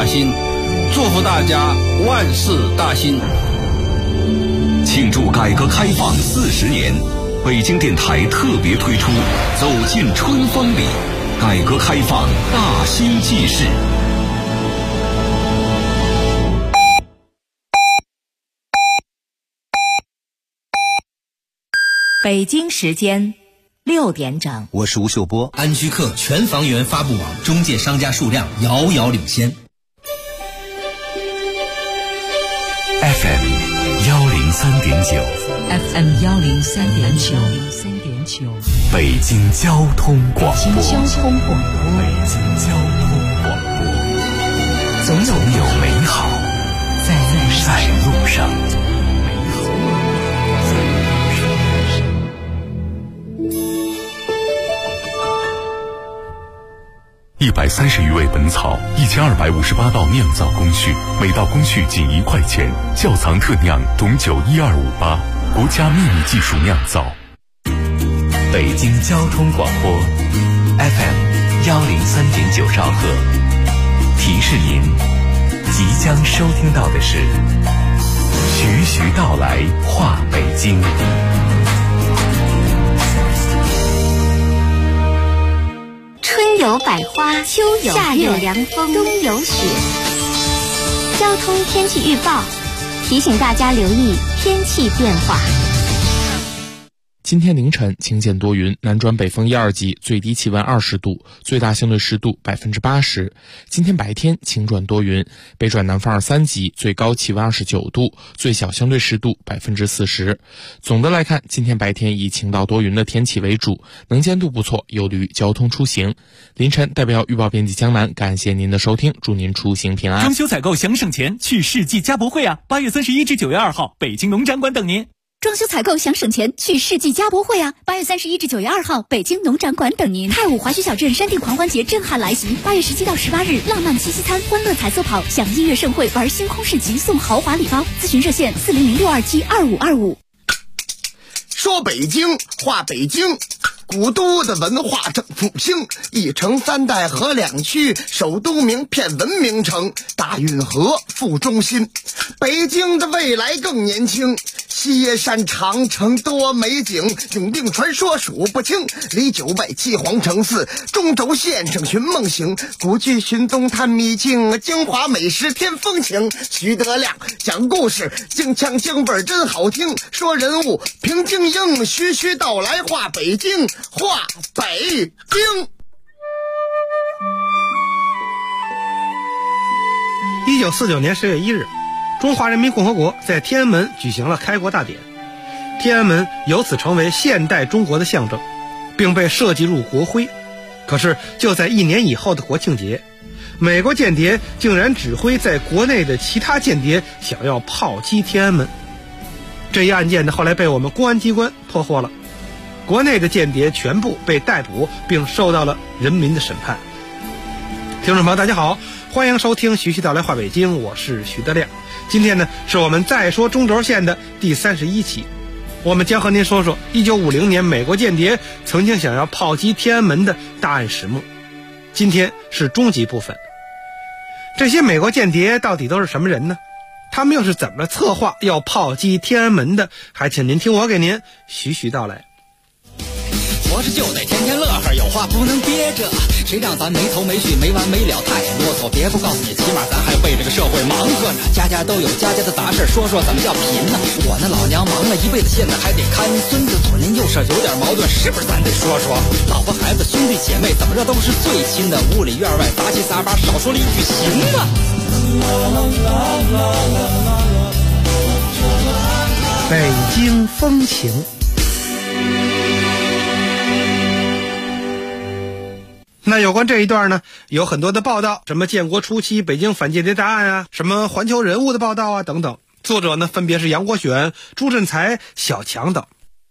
大兴，祝福大家万事大兴。 庆祝改革开放40年，北京电台特别推出《走进春风里》，改革开放大兴纪事。 北京时间6点整， 我是吴秀波。 安居客全房源发布网中介商家数量遥遥领先。 FM 103.9 FM 103.9， 北京交通广播。 北京交通广播，总有美好在路上。 130余味本草，1258道酿造工序，每道工序仅1块钱。窖藏特酿董酒12588，国家秘密技术酿造。 北京交通广播 FM 103.9兆赫，提示您即将收听到的是徐徐道来话北京。 春有百花，秋有夏有凉风，冬有雪。交通天气预报提醒大家留意天气变化。 今天凌晨晴间多云，南转北风1、2级，最低气温20度，最大相对湿度80%。今天白天晴转多云，北转南风2、3级，最高气温29度，最小相对湿度40%。总的来看，今天白天以晴到多云的天气为主，能见度不错，有利于交通出行。凌晨代表预报编辑江南，感谢您的收听，祝您出行平安。 装修采购想省钱，去世纪家博会啊！8月31至9月2号，北京农展馆等您。 装修采购想省钱，去世纪家博会啊！8月31至9月2号，北京农展馆等您。太武滑雪小镇山地狂欢节震撼来袭，8月17到18日，浪漫七夕餐，欢乐彩色跑，享音乐盛会，玩星空市集，送豪华礼包。咨询热线400-627-2525。 说北京话北京，古都的文化正复兴，一城3代河2区，首都名片文明城，大运河副中心。北京的未来更年轻，西山长城多美景，永定传说数不清，离9外7皇城4，中轴线上寻梦行，古剧寻踪探秘境，京华美食添风情。徐德亮讲故事，京腔京味真好听，说人物评京英，徐徐道来话北京，话北京。 1949年10月1日，中华人民共和国在天安门举行了开国大典，天安门由此成为现代中国的象征，并被设计入国徽。可是就在1年以后的国庆节，美国间谍竟然指挥在国内的其他间谍想要炮击天安门。这一案件呢，后来被我们公安机关破获了，国内的间谍全部被逮捕，并受到了人民的审判。听众朋友大家好，欢迎收听徐徐道来话北京，我是徐德亮。今天呢，是我们再说中轴线的第31期，我们将和您说说1950年美国间谍曾经想要炮击天安门的大案始末。今天是中级部分。这些美国间谍到底都是什么人呢？他们又是怎么策划要炮击天安门的？还请您听我给您徐徐道来。 活着就得天天乐呵，有话不能憋着，谁让咱没头没绪没完没了太啰嗦。别不告诉你，起码咱还为这个社会忙活呢。家家都有家家的杂事，说说怎么叫贫呢？我那老娘忙了一辈子，现在还得看孙子，左邻右舍有点矛盾，是不是咱得说说？老婆孩子兄弟姐妹怎么着都是最亲的，屋里院外杂七杂八，少说了一句行吗？ 北京风情。那有关这一段呢，有很多的报道，什么建国初期北京反间谍大案啊，什么环球人物的报道啊等等，作者呢分别是杨国选、朱振才、小强等。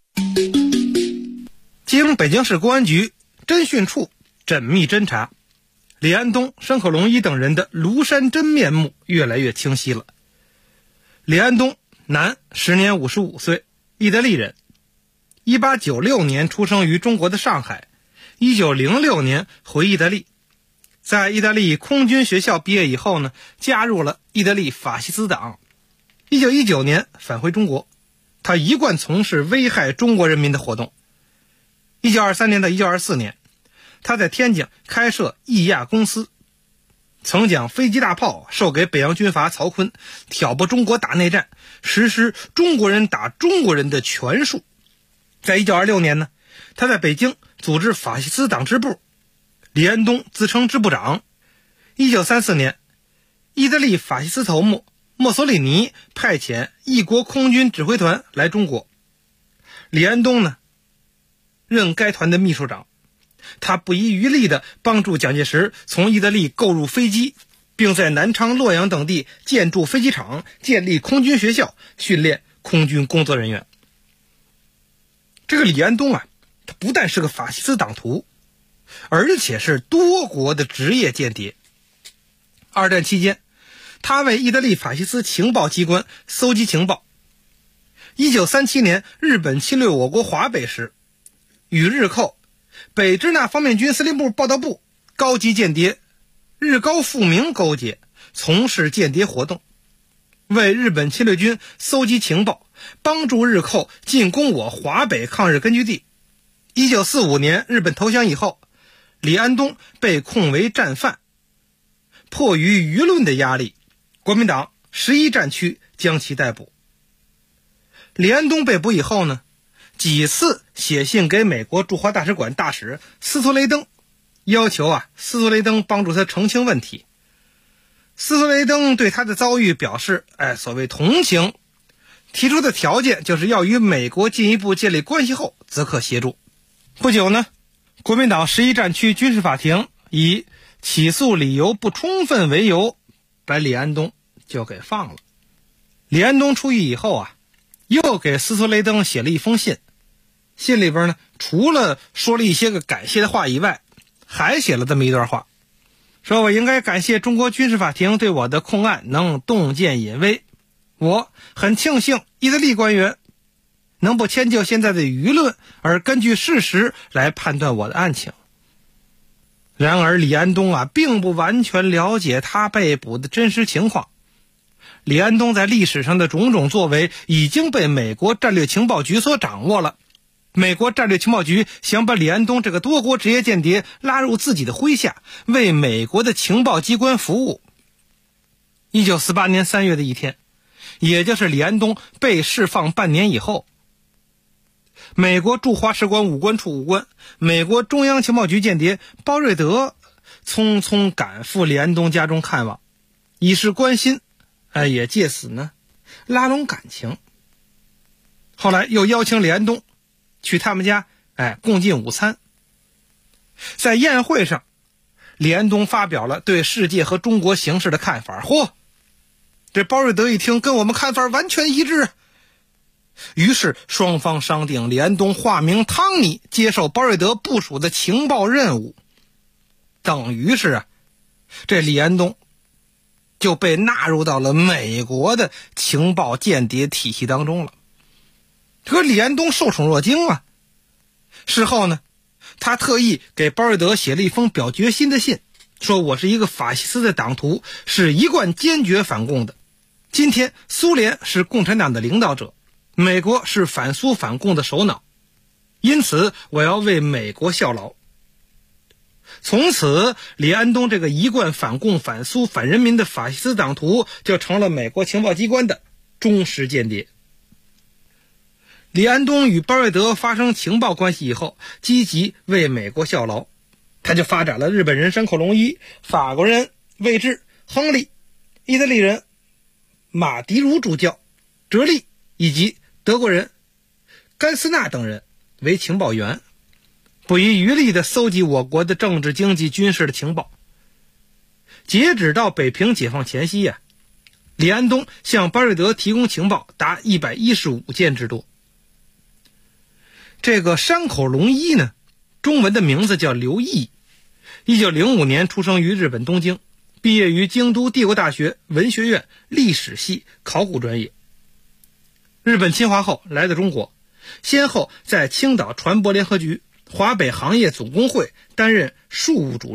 经北京市公安局侦讯处缜密侦查，李安东、山口龙一等人的庐山真面目越来越清晰了。李安东，男，时年55岁，意大利人，1896年出生于中国的上海，1906年回意大利， 在意大利空军学校毕业以后呢，加入了意大利法西斯党。1919年返回中国，他一贯从事危害中国人民的活动。1923年到1924年，他在天津开设义亚公司，曾将飞机大炮授给北洋军阀曹锟，挑拨中国打内战，实施中国人打中国人的权术。在1926年呢，他在北京组织法西斯党支部，李安东自称支部长。1934年，意大利法西斯头目墨索里尼派遣异国空军指挥团来中国，李安东呢任该团的秘书长。他不遗余力地帮助蒋介石从意大利购入飞机，并在南昌、洛阳等地建筑飞机场，建立空军学校，训练空军工作人员。这个李安东啊，他不但是个法西斯党徒，而且是多国的职业间谍。二战期间，他为意大利法西斯情报机关搜集情报。1937年日本侵略我国华北时，与日寇北支那方面军司令部报道部高级间谍日高富明勾结，从事间谍活动，为日本侵略军搜集情报，帮助日寇进攻我华北抗日根据地。1945年日本投降以后，李安东被控为战犯，迫于舆论的压力，国民党11战区将其逮捕。李安东被捕以后呢，几次写信给美国驻华大使馆大使斯托雷登，要求斯托雷登帮助他澄清问题。斯托雷登对他的遭遇表示所谓同情，提出的条件就是要与美国进一步建立关系后则可协助。不久呢，国民党11战区军事法庭以起诉理由不充分为由，把李安东就给放了。李安东出狱以后又给斯托雷登写了一封信，信里边呢，除了说了一些个感谢的话以外，还写了这么一段话，说我应该感谢中国军事法庭对我的控案能洞见隐微，我很庆幸意大利官员能不迁就现在的舆论，而根据事实来判断我的案情。然而李安东并不完全了解他被捕的真实情况。李安东在历史上的种种作为已经被美国战略情报局所掌握了，美国战略情报局想把李安东这个多国职业间谍拉入自己的麾下，为美国的情报机关服务。1948年3月的一天，也就是李安东被释放半年以后，美国驻华使馆武官处武官、美国中央情报局间谍包瑞德匆匆赶赴李安东家中看望，以示关心，也借此呢拉拢感情。后来又邀请李安东去他们家共进午餐。在宴会上，李安东发表了对世界和中国形势的看法。这包瑞德一听跟我们看法完全一致，于是双方商定李安东化名汤尼接受包瑞德部署的情报任务，等于是这李安东就被纳入到了美国的情报间谍体系当中了。可李安东受宠若惊事后呢，他特意给包瑞德写了一封表决心的信，说我是一个法西斯的党徒，是一贯坚决反共的。今天苏联是共产党的领导者，美国是反苏反共的首脑，因此我要为美国效劳。从此李安东这个一贯反共反苏反人民的法西斯党徒就成了美国情报机关的忠实间谍。李安东与包瑞德发生情报关系以后，积极为美国效劳，他就发展了日本人山口龙一、法国人魏志、亨利、意大利人马迪茹主教、哲利以及德国人甘斯纳等人为情报员，不遗余力地搜集我国的政治、经济、军事的情报。截止到北平解放前夕李安东向包瑞德提供情报达115件之多。这个山口龙一呢，中文的名字叫刘毅，1905年出生于日本东京，毕业于京都帝国大学文学院历史系考古专业。日本侵华后来到中国，先后在青岛船舶联合局、华北行业总工会担任庶务主任、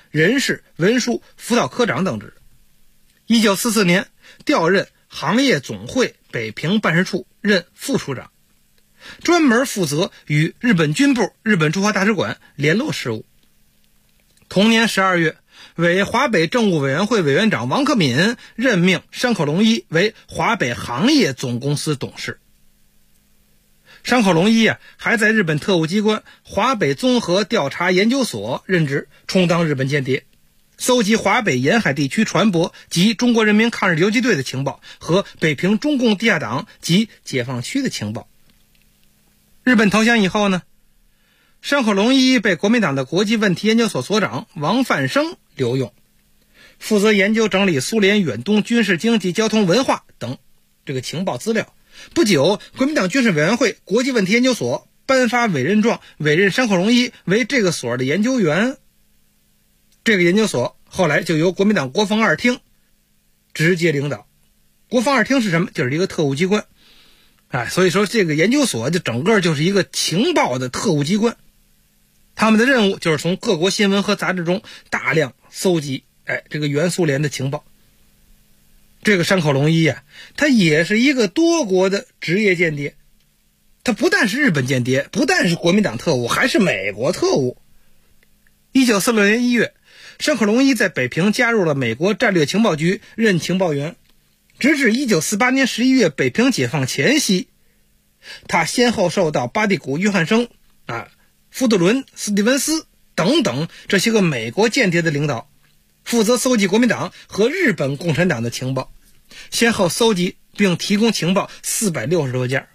人事、文书辅导科长等职。1944年调任行业总会北平办事处，任副处长，专门负责与日本军部、日本驻华大使馆联络事务。同年12月，为华北政务委员会委员长王克敏任命山口龙一为华北行业总公司董事。山口龙一还在日本特务机关华北综合调查研究所任职，充当日本间谍，搜集华北沿海地区船舶及中国人民抗日游击队的情报和北平中共地下党及解放区的情报。日本投降以后呢，山口龙一被国民党的国际问题研究所所长王范生留用，负责研究整理苏联远东军事、经济、交通、文化等这个情报资料。不久，国民党军事委员会国际问题研究所颁发委任状，委任山口龙一为这个所的研究员。这个研究所后来就由国民党国防二厅直接领导。国防二厅是什么？就是一个特务机关。所以说这个研究所就整个就是一个情报的特务机关。他们的任务就是从各国新闻和杂志中大量搜集这个原苏联的情报。这个山口龙一他也是一个多国的职业间谍，他不但是日本间谍，不但是国民党特务，还是美国特务。1946年1月，山口龙一在北平加入了美国战略情报局，任情报员，直至1948年11月北平解放前夕，他先后受到巴蒂古、约翰生、福特伦、斯蒂文斯等等这些个美国间谍的领导，负责搜集国民党和日本共产党的情报，先后搜集并提供情报460多件。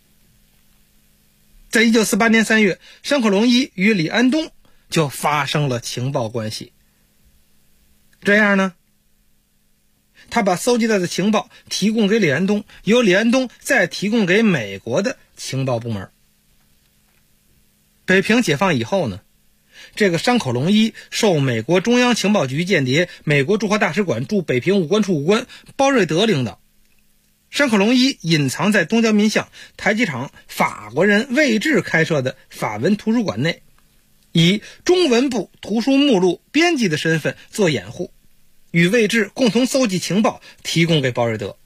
在1948年3月，山口龙一与李安东就发生了情报关系。这样呢，他把搜集到的情报提供给李安东，由李安东再提供给美国的情报部门。北平解放以后呢，这个山口龙一受美国中央情报局间谍、美国驻华大使馆驻北平武官处武官包瑞德领导。山口龙一隐藏在东交民巷台机厂法国人魏志开设的法文图书馆内，以中文部图书目录编辑的身份做掩护，与魏志共同搜集情报，提供给包瑞德。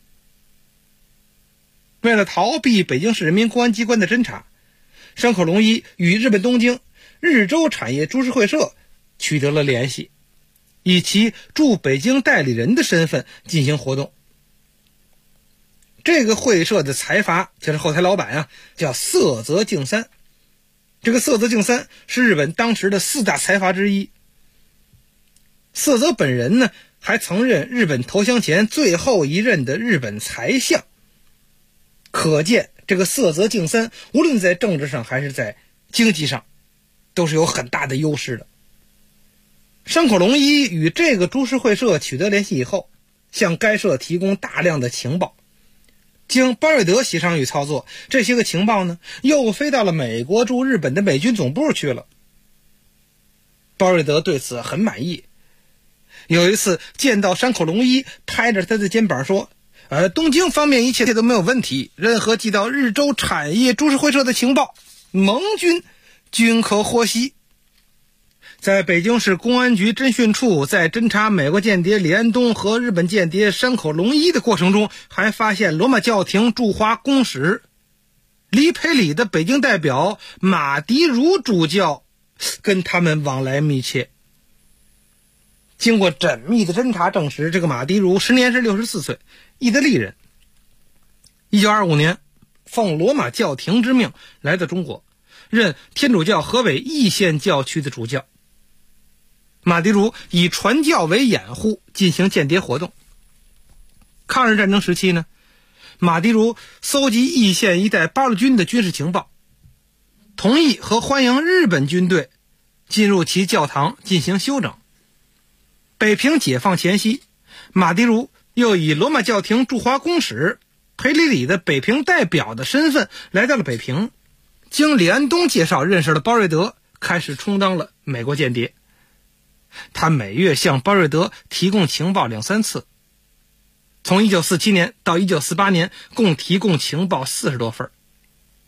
为了逃避北京市人民公安机关的侦查，山口龙一与日本东京日洲产业株式会社取得了联系，以其驻北京代理人的身份进行活动。这个会社的财阀就是后台老板叫色泽敬三。这个色泽敬三是日本当时的4大财阀之一。色泽本人呢，还曾任日本投降前最后一任的日本财相。可见这个色泽敬三无论在政治上还是在经济上都是有很大的优势的。山口龙一与这个株式会社取得联系以后，向该社提供大量的情报。经包瑞德协商与操作，这些个情报呢，又飞到了美国驻日本的美军总部去了。包瑞德对此很满意。有一次见到山口龙一，拍着他的肩膀说，东京方面一切都没有问题，任何寄到日洲产业株式会社的情报，盟军均可获悉。在北京市公安局侦讯处在侦查美国间谍李安东和日本间谍山口龙一的过程中，还发现罗马教廷驻华公使黎培里的北京代表马迪如主教跟他们往来密切。经过缜密的侦查证实，这个马迪如时年是64岁，意大利人。1925年奉罗马教廷之命来到中国，任天主教河北易县教区的主教。马迪如以传教为掩护，进行间谍活动。抗日战争时期呢，马迪如搜集易县一带八路军的军事情报，同意和欢迎日本军队进入其教堂进行休整。北平解放前夕，马迪如又以罗马教廷驻华公使裴里里的北平代表的身份来到了北平，经李安东介绍认识了包瑞德，开始充当了美国间谍。他每月向包瑞德提供情报2-3次，从1947年到1948年共提供情报40多份。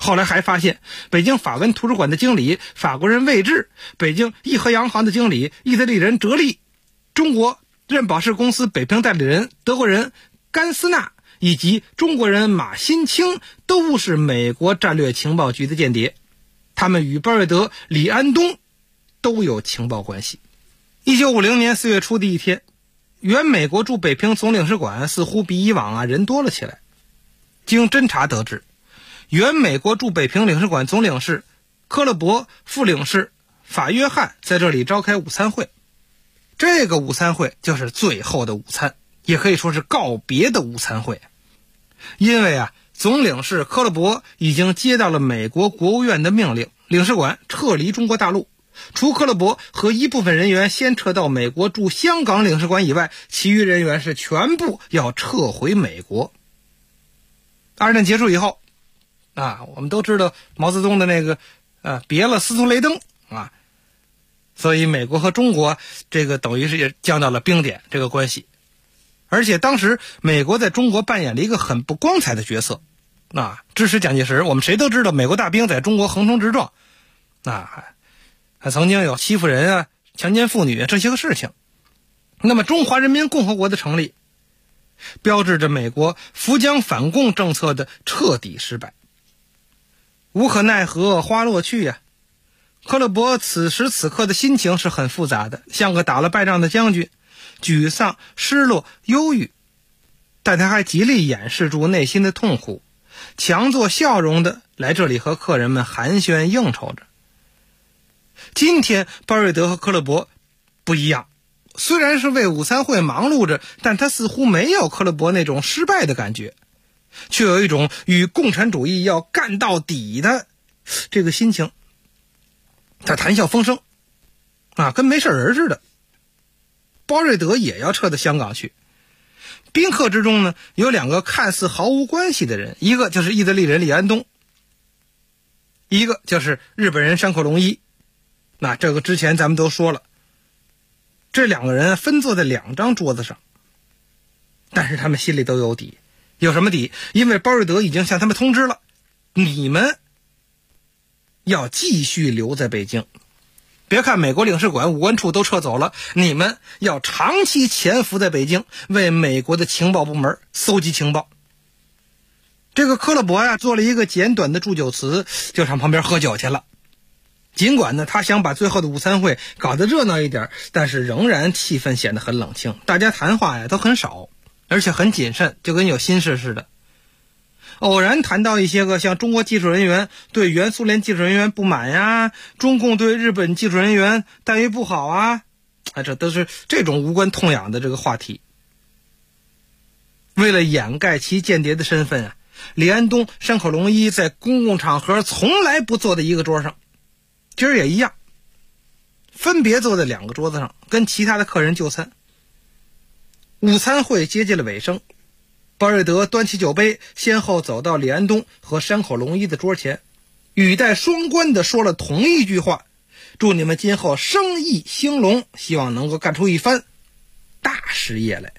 后来还发现，北京法文图书馆的经理法国人魏志，北京义和洋行的经理意大利人哲利，中国任宝仕公司北平代理人德国人甘斯纳，以及中国人马新清，都是美国战略情报局的间谍。他们与包瑞德、李安东都有情报关系。1950年4月初的一天，原美国驻北平总领事馆似乎比以往人多了起来。经侦查得知，原美国驻北平领事馆总领事科勒伯、副领事法约翰在这里召开午餐会。这个午餐会就是最后的午餐，也可以说是告别的午餐会。因为总领事科勒伯已经接到了美国国务院的命令，领事馆撤离中国大陆，除科勒伯和一部分人员先撤到美国驻香港领事馆以外，其余人员是全部要撤回美国。二战结束以后我们都知道毛泽东的那个别了司徒雷登所以美国和中国这个等于是也降到了冰点这个关系。而且当时美国在中国扮演了一个很不光彩的角色支持蒋介石。我们谁都知道美国大兵在中国横冲直撞还曾经有欺负人强奸妇女这些个事情。那么中华人民共和国的成立标志着美国扶蒋反共政策的彻底失败。无可奈何花落去科勒伯此时此刻的心情是很复杂的，像个打了败仗的将军，沮丧、失落、忧郁，但他还极力掩饰住内心的痛苦，强作笑容的来这里和客人们寒暄应酬着。今天鲍瑞德和科勒伯不一样，虽然是为午餐会忙碌着，但他似乎没有科勒伯那种失败的感觉，却有一种与共产主义要干到底的这个心情。他谈笑风生跟没事人似的。包瑞德也要撤到香港去。宾客之中呢，有两个看似毫无关系的人，一个就是意大利人李安东，一个就是日本人山口龙一。这个之前咱们都说了，这两个人分坐在2张桌子上，但是他们心里都有底。有什么底？因为包瑞德已经向他们通知了，你们要继续留在北京，别看美国领事馆、武官处都撤走了，你们要长期潜伏在北京，为美国的情报部门搜集情报。这个科勒伯做了一个简短的祝酒词，就上旁边喝酒去了。尽管呢，他想把最后的午餐会搞得热闹一点，但是仍然气氛显得很冷清，大家谈话都很少，而且很谨慎，就跟有心事似的。偶然谈到一些个像中国技术人员对原苏联技术人员不满中共对日本技术人员待遇不好这都是这种无关痛痒的这个话题。为了掩盖其间谍的身份李安东、山口龙一在公共场合从来不坐在一个桌上，今儿也一样，分别坐在2个桌子上跟其他的客人就餐。午餐会接近了尾声，包瑞德端起酒杯，先后走到李安东和山口龙一的桌前，语带双关地说了同一句话：祝你们今后生意兴隆，希望能够干出一番大事业来。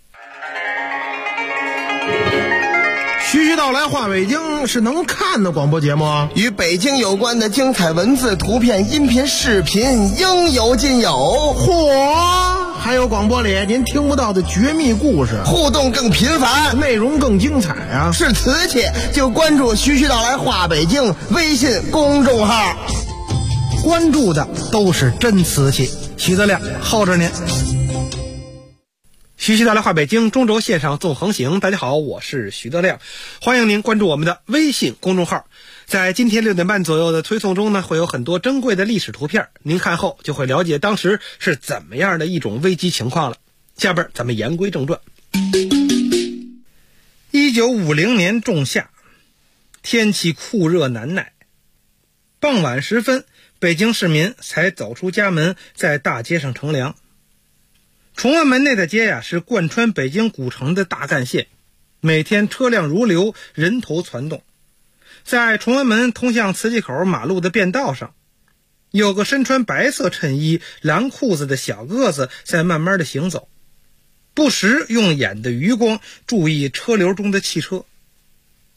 徐徐道来话北京是能看的广播节目， 与北京有关的精彩文字、图片、音频、视频应有尽有。 嚯！还有广播里您听不到的绝密故事， 互动更频繁， 内容更精彩是瓷器就关注徐徐道来话北京微信公众号， 关注的都是真瓷器。徐德亮候着您。 徐徐道来话北京中轴线上纵横行，大家好，我是徐德亮，欢迎您关注我们的微信公众号。在今天6点半左右的推送中呢，会有很多珍贵的历史图片，您看后就会了解当时是怎么样的一种危机情况了。下边咱们言归正传。1950年仲夏，天气酷热难耐，傍晚时分，北京市民才走出家门，在大街上乘凉。崇安门那条街是贯穿北京古城的大干线，每天车辆如流，人头攒动。在崇安门通向磁器口马路的便道上，有个身穿白色衬衣、蓝裤子的小个子在慢慢的行走，不时用眼的余光注意车流中的汽车。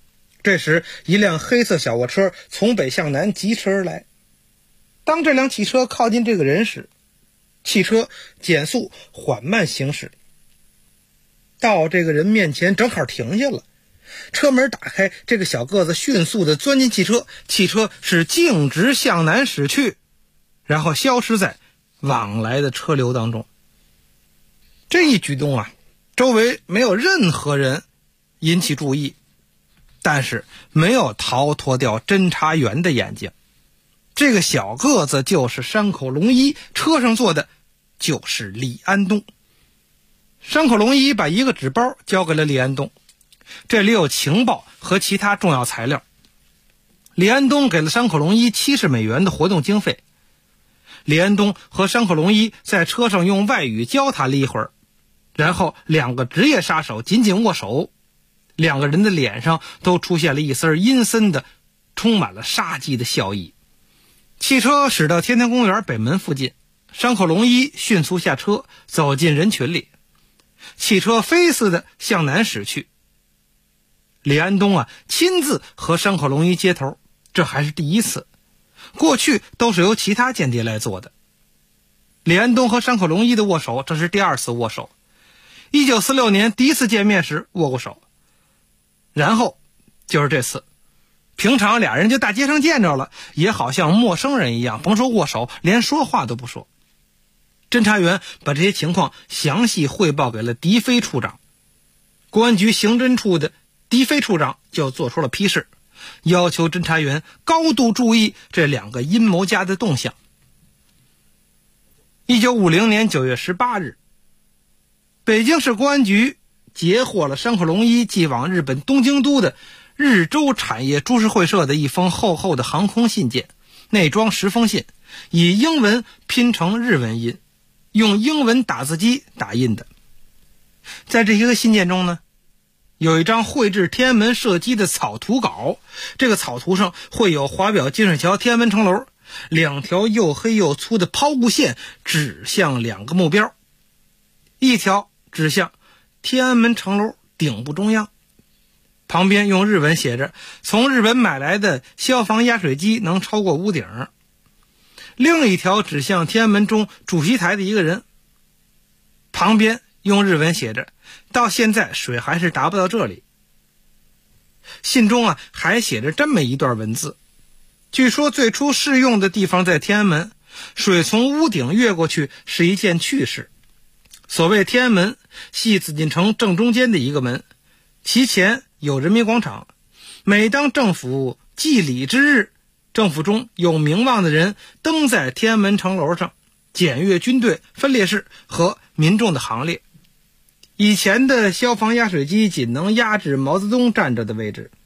这时一辆黑色小卧车从北向南疾驰而来。当这辆汽车靠近这个人时，汽车减速缓慢行驶，到这个人面前正好停下了。车门打开，这个小个子迅速地钻进汽车，汽车是径直向南驶去，然后消失在往来的车流当中。这一举动啊，周围没有任何人引起注意，但是没有逃脱掉侦查员的眼睛。这个小个子就是山口龙一，车上坐的就是李安东。山口龙一把一个纸包交给了李安东，这里有情报和其他重要材料。李安东给了山口龙一70美元的活动经费。李安东和山口龙一在车上用外语交谈了一会儿，然后两个职业杀手紧紧握手，两个人的脸上都出现了一丝阴森的、充满了杀机的笑意。汽车驶到天天公园北门附近，山口龙一迅速下车，走进人群里。汽车飞似的向南驶去。李安东亲自和山口龙一接头，这还是第一次，过去都是由其他间谍来做的。李安东和山口龙一的握手，这是第二次握手。1946年第一次见面时握过手，然后就是这次。平常俩人就大街上见着了，也好像陌生人一样，甭说握手，连说话都不说。侦查员把这些情况详细汇报给了狄飞处长。公安局刑侦处的狄飞处长就做出了批示，要求侦查员高度注意这两个阴谋家的动向。1950年9月18日，北京市公安局截获了山口龙一寄往日本东京都的日洲产业株式会社的一封厚厚的航空信件，内装10封信，以英文拼成日文音，用英文打字机打印的。在这些个信件中呢，有一张绘制天安门射击的草图稿，这个草图上会有华表金水桥天安门城楼，两条又黑又粗的抛物线指向两个目标，一条指向天安门城楼顶部中央，旁边用日文写着从日本买来的消防压水机能超过屋顶，另一条指向天安门中主席台的一个人，旁边用日文写着到现在水还是达不到这里。信中还写着这么一段文字，据说最初试用的地方在天安门，水从屋顶越过去是一件趣事。所谓天安门系紫禁城正中间的一个门，其前有人民广场，每当政府祭礼之日，政府中有名望的人登在天安门城楼上，检阅军队分列式和民众的行列。以前的消防压水机仅能压制毛泽东站着的位置。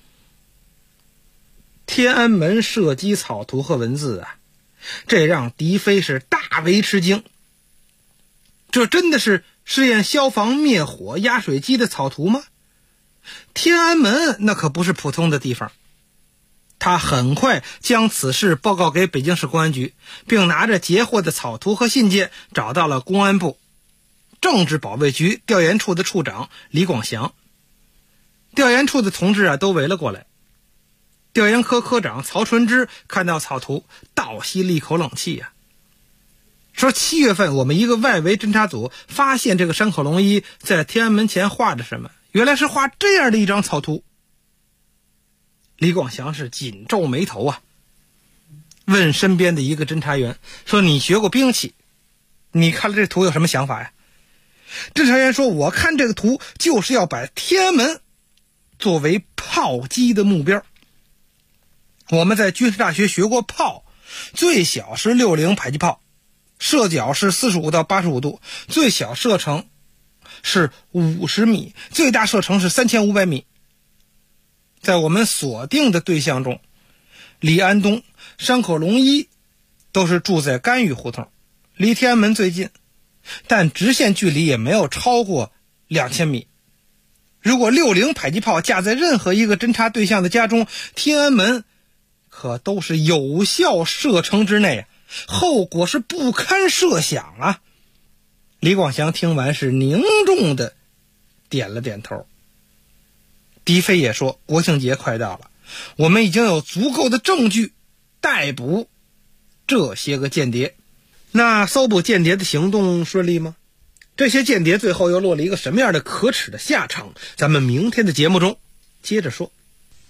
天安门射击草图和文字这让狄飞是大为吃惊。这真的是试验消防灭火压水机的草图吗？天安门那可不是普通的地方。他很快将此事报告给北京市公安局，并拿着截获的草图和信件找到了公安部政治保卫局调研处的处长李广祥。调研处的同志都围了过来。调研科科长曹纯之看到草图，倒吸了一口冷气说7月份我们一个外围侦察组发现这个山口龙一在天安门前画着什么，原来是画这样的一张草图。李广祥是紧皱眉头问身边的一个侦察员说，你学过兵器，你看了这图有什么想法呀？侦察员说，我看这个图就是要把天安门作为炮击的目标。我们在军事大学学过炮，最小是60迫击炮，射角是45到85度，最小射程是50米，最大射程是3500米。在我们锁定的对象中，李安东、山口龙一都是住在甘玉胡同，离天安门最近，但直线距离也没有超过2000米。如果60迫击炮架在任何一个侦察对象的家中，天安门可都是有效射程之内，后果是不堪设想李广祥听完是凝重的点了点头。 狄飞也说，国庆节快到了，我们已经有足够的证据逮捕这些个间谍。那搜捕间谍的行动顺利吗？这些间谍最后又落了一个什么样的可耻的下场？咱们明天的节目中接着说。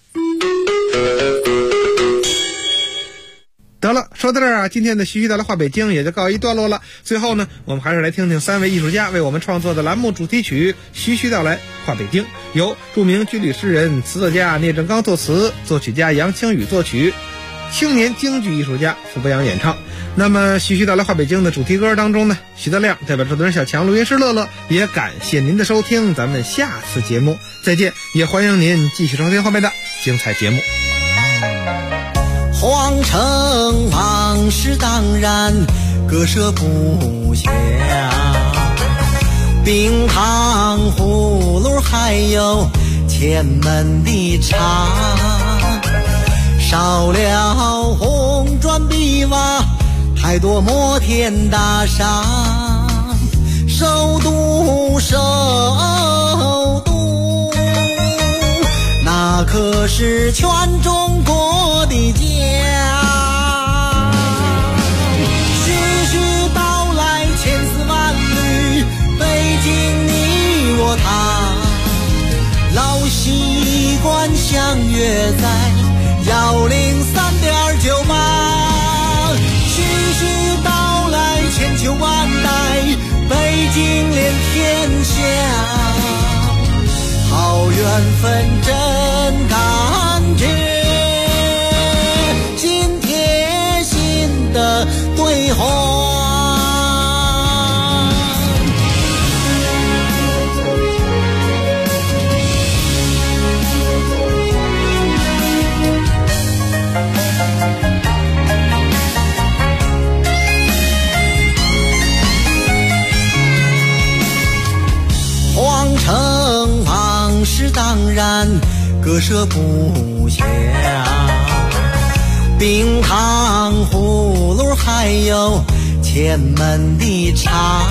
得了，说到这儿啊，今天的徐徐道来话北京也就告一段落了。最后呢，我们还是来听听3位艺术家为我们创作的栏目主题曲《徐徐道来话北京》，由著名军旅诗人、词作家聂正刚作词，作曲家杨清宇作曲，青年京剧艺术家傅博洋演唱。那么徐徐道来话北京的主题歌当中呢，徐德亮代表制作人小强、录音师乐乐，也感谢您的收听，咱们下次节目再见，也欢迎您继续收听后面的精彩节目。 皇城往事当然割舍不下，冰糖葫芦还有前门的茶，少了红砖碧瓦，太多摩天大厦，首都那可是全中国的家。徐徐道来千丝万缕，北京你我他，老习惯相约在103.98。徐徐道来千秋万代，北京连天下。好缘分真感觉，心贴心的对话。皇城往事当然割舍不下，冰糖葫芦还有前门的茶，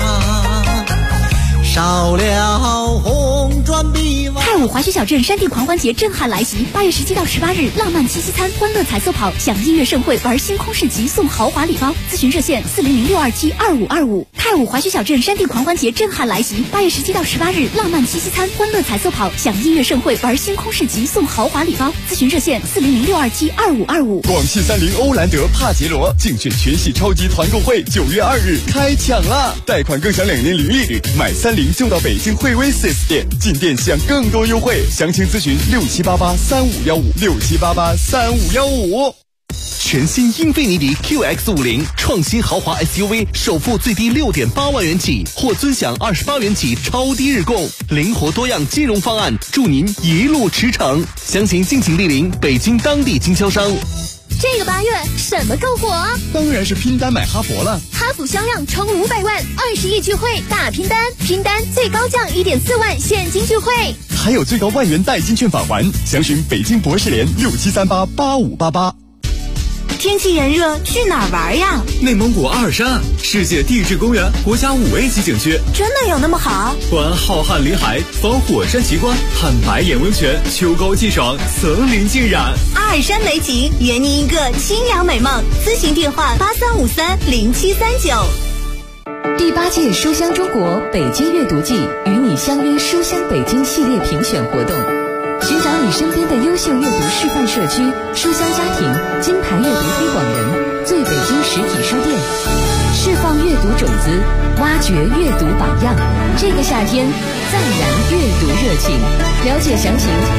少了红砖碧瓦。 太武滑雪小镇山地狂欢节震撼来袭，8月17到18日，浪漫七夕餐、欢乐彩色跑、享音乐盛会、玩星空市集、送豪华礼包。咨询热线40062722525。太武滑雪小镇山地狂欢节震撼来袭，8月17到18日，浪漫七夕餐、欢乐彩色跑、享音乐盛会、玩星空市集、送豪华礼包。咨询热线40062722525。 广汽30欧蓝德帕杰罗竞选全系超级团购会9月2日开抢啦！贷款更享2年零利率，买30就到北京惠威 4S 店，进店享更多优惠。详情咨询67883515，67883515。全新英菲尼迪 QX50 创新豪华 SUV， 首付最低6.8万元起，或尊享28元起超低日供，灵活多样金融方案，祝您一路驰骋。详情敬请莅临北京当地经销商。 这个8月什么够火？ 当然是拼单买哈弗了。 哈弗销量冲500万，20亿聚会大拼单，拼单最高降1.4万现金聚会， 还有最高万元代金券返还。详询北京博士联67388588。 天气炎热，去哪儿玩呀？ 内蒙古阿尔山，世界地质公园国家5A级景区， 真的有那么好？ 观浩瀚林海，访火山奇观，看白眼温泉，秋高气爽，森林浸染。 阿尔山美景，圆您一个清凉美梦。咨询电话83530739。 第8届书香中国北京阅读季与你相约书香北京系列评选活动，寻找你身边的优秀阅读示范社区、书香家庭、金牌阅读推广人、最北京实体书店，释放阅读种子，挖掘阅读榜样。这个夏天，再燃阅读热情。了解详情